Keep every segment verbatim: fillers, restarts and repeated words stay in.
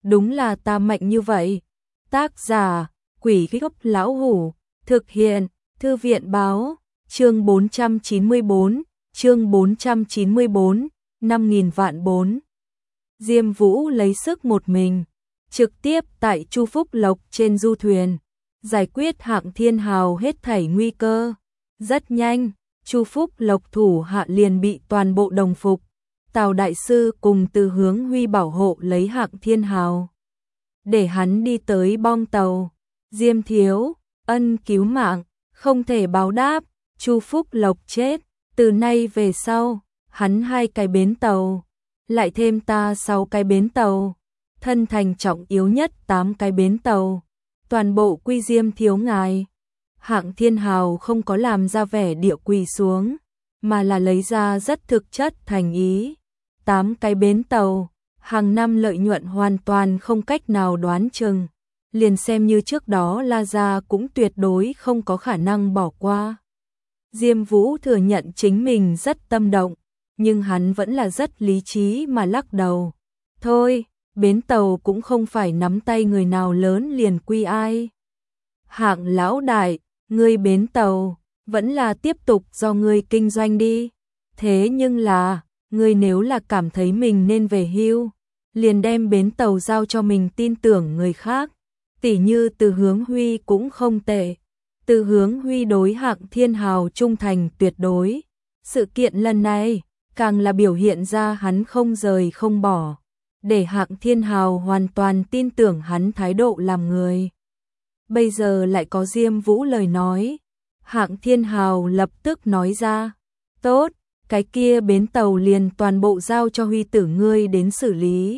đúng là ta mạnh như vậy. Tác giả, Quỷ Gốc Lão Hủ, thực hiện, Thư viện Báo, chương bốn trăm chín mươi bốn, chương bốn trăm chín mươi bốn, năm nghìn vạn bốn. Diêm Vũ lấy sức một mình, trực tiếp tại Chu Phúc Lộc trên du thuyền, giải quyết Hạng Thiên Hào hết thảy nguy cơ. Rất nhanh, Chu Phúc Lộc thủ hạ liền bị toàn bộ đồng phục. Tào đại sư cùng Từ Hướng Huy bảo hộ lấy Hạng Thiên Hào, để hắn đi tới bong tàu. Diêm thiếu, ân cứu mạng, không thể báo đáp, Chu Phúc Lộc chết, từ nay về sau, hắn hai cái bến tàu, lại thêm ta sáu cái bến tàu, thân thành trọng yếu nhất tám cái bến tàu, toàn bộ quy Diêm thiếu ngài. Hạng Thiên Hào không có làm ra vẻ địa quỳ xuống, mà là lấy ra rất thực chất thành ý. Tám cái bến tàu, hàng năm lợi nhuận hoàn toàn không cách nào đoán chừng, liền xem như trước đó La Gia cũng tuyệt đối không có khả năng bỏ qua. Diêm Vũ thừa nhận chính mình rất tâm động, nhưng hắn vẫn là rất lý trí mà lắc đầu. Thôi, bến tàu cũng không phải nắm tay người nào lớn liền quy ai. Hạng lão đại, ngươi bến tàu, vẫn là tiếp tục do ngươi kinh doanh đi. Thế nhưng là, ngươi nếu là cảm thấy mình nên về hưu, liền đem bến tàu giao cho mình tin tưởng người khác. Tỷ như Từ Hướng Huy cũng không tệ. Từ Hướng Huy đối Hạng Thiên Hào trung thành tuyệt đối. Sự kiện lần này, càng là biểu hiện ra hắn không rời không bỏ, để Hạng Thiên Hào hoàn toàn tin tưởng hắn thái độ làm người. Bây giờ lại có Diêm Vũ lời nói, Hạng Thiên Hào lập tức nói ra, tốt, cái kia bến tàu liền toàn bộ giao cho Huy tử ngươi đến xử lý.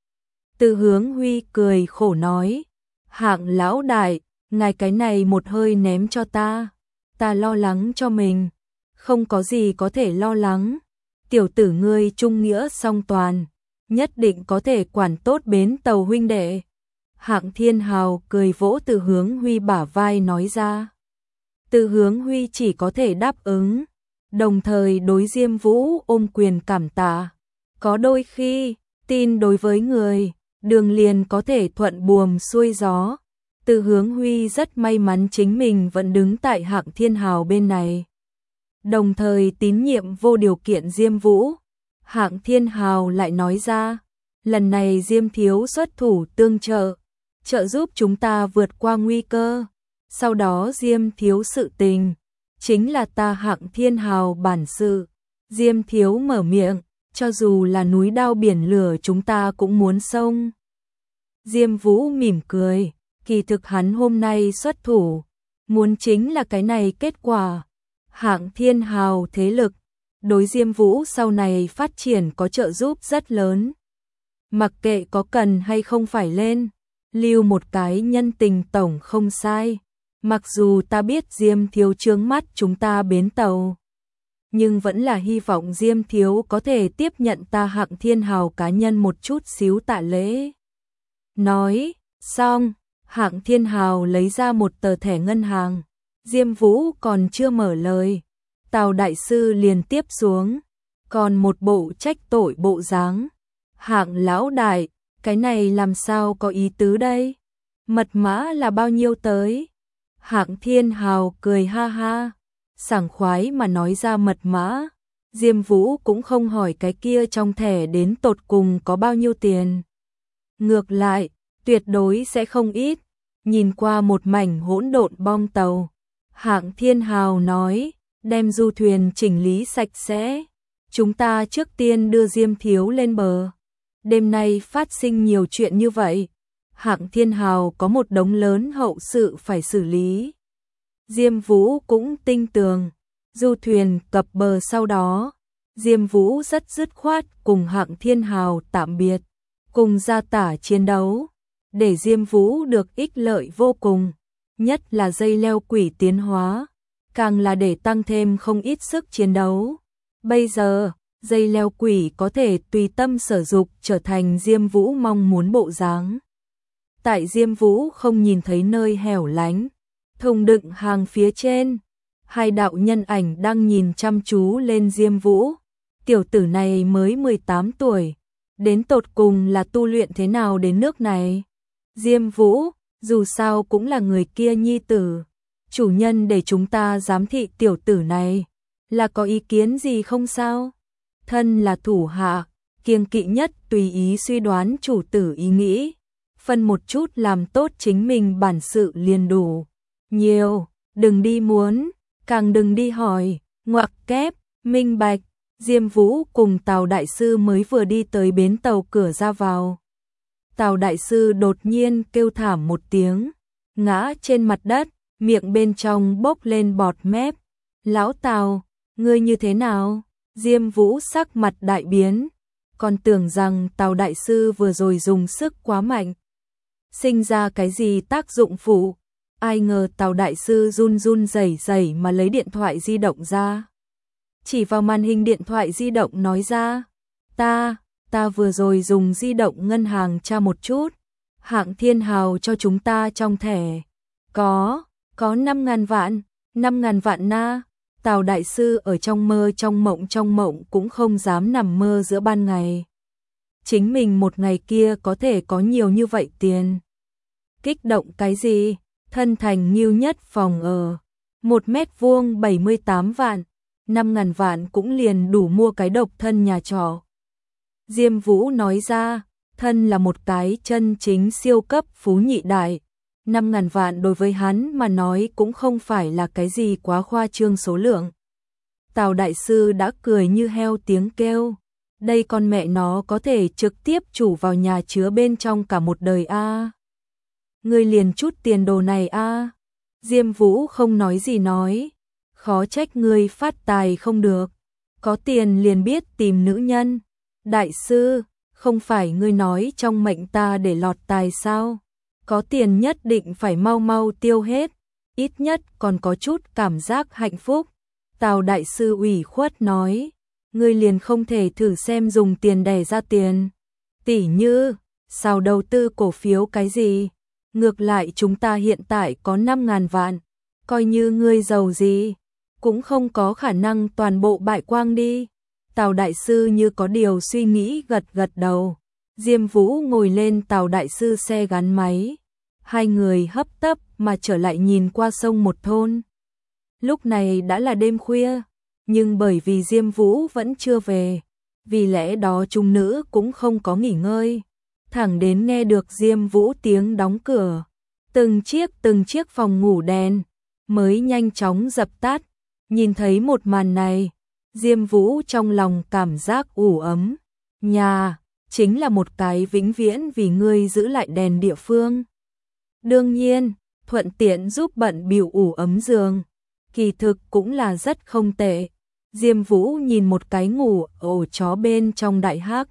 Từ Hướng Huy cười khổ nói, Hạng lão đại, ngài cái này một hơi ném cho ta, ta lo lắng cho mình, không có gì có thể lo lắng, tiểu tử ngươi trung nghĩa song toàn, nhất định có thể quản tốt bến tàu huynh đệ. Hạng Thiên Hào cười vỗ Từ Hướng Huy bả vai nói ra. Từ Hướng Huy chỉ có thể đáp ứng, đồng thời đối Diêm Vũ ôm quyền cảm tạ. Có đôi khi, tin đối với người, đường liền có thể thuận buồm xuôi gió. Từ Hướng Huy rất may mắn chính mình vẫn đứng tại Hạng Thiên Hào bên này, đồng thời tín nhiệm vô điều kiện Diêm Vũ. Hạng Thiên Hào lại nói ra, lần này Diêm thiếu xuất thủ tương trợ, trợ giúp chúng ta vượt qua nguy cơ. Sau đó Diêm thiếu sự tình, chính là ta Hạng Thiên Hào bản sự. Diêm thiếu mở miệng, cho dù là núi đao biển lửa chúng ta cũng muốn xông. Diêm Vũ mỉm cười, kỳ thực hắn hôm nay xuất thủ, muốn chính là cái này kết quả. Hạng Thiên Hào thế lực, đối Diêm Vũ sau này phát triển có trợ giúp rất lớn. Mặc kệ có cần hay không phải lên, lưu một cái nhân tình tổng không sai. Mặc dù ta biết Diêm thiếu chướng mắt chúng ta bến tàu, nhưng vẫn là hy vọng Diêm thiếu có thể tiếp nhận ta Hạng Thiên Hào cá nhân một chút xíu tạ lễ. Nói, xong, Hạng Thiên Hào lấy ra một tờ thẻ ngân hàng. Diêm Vũ còn chưa mở lời, Tào đại sư liền tiếp xuống, còn một bộ trách tội bộ dáng. Hạng lão đại, cái này làm sao có ý tứ đây? Mật mã là bao nhiêu tới? Hạng Thiên Hào cười ha ha, sảng khoái mà nói ra mật mã. Diêm Vũ cũng không hỏi cái kia trong thẻ đến tột cùng có bao nhiêu tiền. Ngược lại, tuyệt đối sẽ không ít. Nhìn qua một mảnh hỗn độn bong tàu, Hạng Thiên Hào nói, đem du thuyền chỉnh lý sạch sẽ. Chúng ta trước tiên đưa Diêm thiếu lên bờ. Đêm nay phát sinh nhiều chuyện như vậy, Hạng Thiên Hào có một đống lớn hậu sự phải xử lý. Diêm Vũ cũng tinh tường, du thuyền cập bờ sau đó, Diêm Vũ rất dứt khoát cùng Hạng Thiên Hào tạm biệt, cùng ra tả chiến đấu, để Diêm Vũ được ích lợi vô cùng, nhất là dây leo quỷ tiến hóa, càng là để tăng thêm không ít sức chiến đấu. Bây giờ, dây leo quỷ có thể tùy tâm sở dục trở thành Diêm Vũ mong muốn bộ dáng. Tại Diêm Vũ không nhìn thấy nơi hẻo lánh, thùng đựng hàng phía trên, hai đạo nhân ảnh đang nhìn chăm chú lên Diêm Vũ. Tiểu tử này mới mười tám tuổi, đến tột cùng là tu luyện thế nào đến nước này? Diêm Vũ, dù sao cũng là người kia nhi tử. Chủ nhân để chúng ta giám thị tiểu tử này, là có ý kiến gì không sao? Thân là thủ hạ, kiêng kỵ nhất tùy ý suy đoán chủ tử ý nghĩ. Phân một chút làm tốt chính mình bản sự liền đủ. Nhiều, đừng đi muốn, càng đừng đi hỏi, ngoặc kép, minh bạch. Diêm Vũ cùng Tào Đại Sư mới vừa đi tới bến tàu cửa ra vào. Tào Đại Sư đột nhiên kêu thảm một tiếng, ngã trên mặt đất, miệng bên trong bốc lên bọt mép. Lão Tào, ngươi như thế nào? Diêm Vũ sắc mặt đại biến, còn tưởng rằng Tào Đại Sư vừa rồi dùng sức quá mạnh, sinh ra cái gì tác dụng phụ. Ai ngờ Tào Đại Sư run run rẩy rẩy mà lấy điện thoại di động ra. Chỉ vào màn hình điện thoại di động nói ra, ta, ta vừa rồi dùng di động ngân hàng tra một chút, hạng Thiên Hào cho chúng ta trong thẻ, có, có năm ngàn vạn, năm ngàn vạn na. Tào Đại Sư ở trong mơ trong mộng trong mộng cũng không dám nằm mơ giữa ban ngày. Chính mình một ngày kia có thể có nhiều như vậy tiền. Kích động cái gì? Thân thành nghiêu nhất phòng ở, một mét vuông bảy mươi tám vạn, năm ngàn vạn cũng liền đủ mua cái độc thân nhà trọ. Diêm Vũ nói ra, thân là một cái chân chính siêu cấp phú nhị đại, năm ngàn vạn đối với hắn mà nói cũng không phải là cái gì quá khoa trương số lượng. Tào Đại Sư đã cười như heo tiếng kêu, đây con mẹ nó có thể trực tiếp chủ vào nhà chứa bên trong cả một đời a. À. Ngươi liền chút tiền đồ này a. À. Diêm Vũ không nói gì nói, khó trách ngươi phát tài không được, có tiền liền biết tìm nữ nhân. Đại sư, không phải ngươi nói trong mệnh ta để lọt tài sao? Có tiền nhất định phải mau mau tiêu hết, ít nhất còn có chút cảm giác hạnh phúc. Tào Đại Sư ủy khuất nói, ngươi liền không thể thử xem dùng tiền đẻ ra tiền. Tỷ như, sao đầu tư cổ phiếu cái gì? Ngược lại chúng ta hiện tại có năm ngàn vạn, coi như ngươi giàu gì, cũng không có khả năng toàn bộ bại quang đi. Tào Đại Sư như có điều suy nghĩ gật gật đầu. Diêm Vũ ngồi lên Tào Đại Sư xe gắn máy. Hai người hấp tấp mà trở lại nhìn qua sông một thôn. Lúc này đã là đêm khuya, nhưng bởi vì Diêm Vũ vẫn chưa về, vì lẽ đó chúng nữ cũng không có nghỉ ngơi. Thẳng đến nghe được Diêm Vũ tiếng đóng cửa, từng chiếc từng chiếc phòng ngủ đèn mới nhanh chóng dập tắt. Nhìn thấy một màn này, Diêm Vũ trong lòng cảm giác ủ ấm. Nhà, chính là một cái vĩnh viễn vì ngươi giữ lại đèn địa phương. Đương nhiên, thuận tiện giúp bận bịu ủ ấm giường, kỳ thực cũng là rất không tệ. Diêm Vũ nhìn một cái ngủ ổ chó bên trong đại hắc,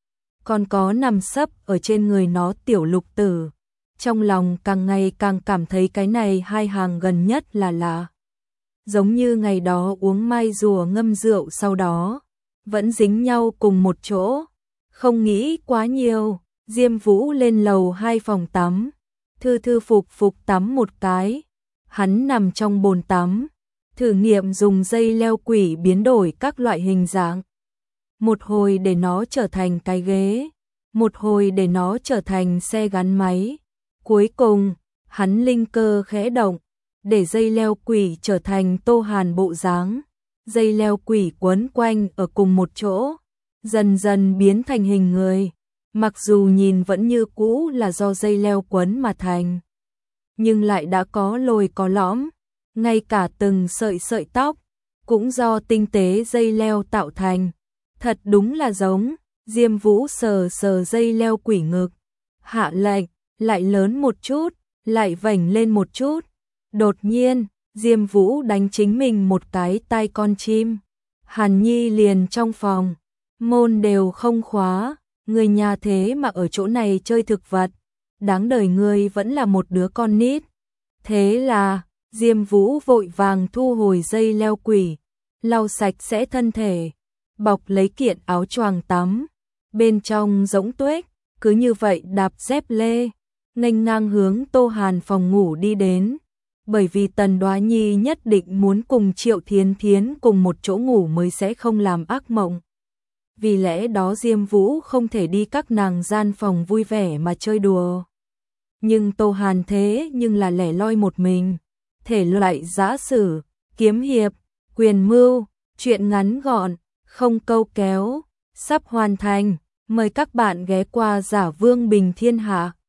còn có nằm sấp ở trên người nó tiểu lục tử. Trong lòng càng ngày càng cảm thấy cái này hai hàng gần nhất là lạ. Giống như ngày đó uống mai rùa ngâm rượu sau đó, vẫn dính nhau cùng một chỗ. Không nghĩ quá nhiều, Diêm Vũ lên lầu hai phòng tắm, thư thư phục phục tắm một cái. Hắn nằm trong bồn tắm, thử nghiệm dùng dây leo quỷ biến đổi các loại hình dạng. Một hồi để nó trở thành cái ghế, một hồi để nó trở thành xe gắn máy. Cuối cùng, hắn linh cơ khẽ động, để dây leo quỷ trở thành Tô Hàn bộ dáng. Dây leo quỷ quấn quanh ở cùng một chỗ, dần dần biến thành hình người. Mặc dù nhìn vẫn như cũ là do dây leo quấn mà thành, nhưng lại đã có lồi có lõm, ngay cả từng sợi sợi tóc cũng do tinh tế dây leo tạo thành. Thật đúng là giống. Diêm Vũ sờ sờ dây leo quỷ ngực, hạ lệnh, lại lớn một chút, lại vảnh lên một chút. Đột nhiên, Diêm Vũ đánh chính mình một cái tai con chim. Hàn Nhi liền trong phòng, môn đều không khóa, người nhà thế mà ở chỗ này chơi thực vật, đáng đời ngươi vẫn là một đứa con nít. Thế là, Diêm Vũ vội vàng thu hồi dây leo quỷ, lau sạch sẽ thân thể, bọc lấy kiện áo choàng tắm, bên trong rỗng tuếch, cứ như vậy đạp dép lê, nghênh ngang hướng Tô Hàn phòng ngủ đi đến. Bởi vì Tần Đoá Nhi nhất định muốn cùng Triệu Thiến Thiến cùng một chỗ ngủ mới sẽ không làm ác mộng. vì lẽ đó Diêm Vũ không thể đi các nàng gian phòng vui vẻ mà chơi đùa. Nhưng Tô Hàn thế nhưng là lẻ loi một mình, thể loại giã sử, kiếm hiệp, quyền mưu, truyện ngắn gọn, không câu kéo, sắp hoàn thành, mời các bạn ghé qua Giả Vương Bình Thiên Hạ.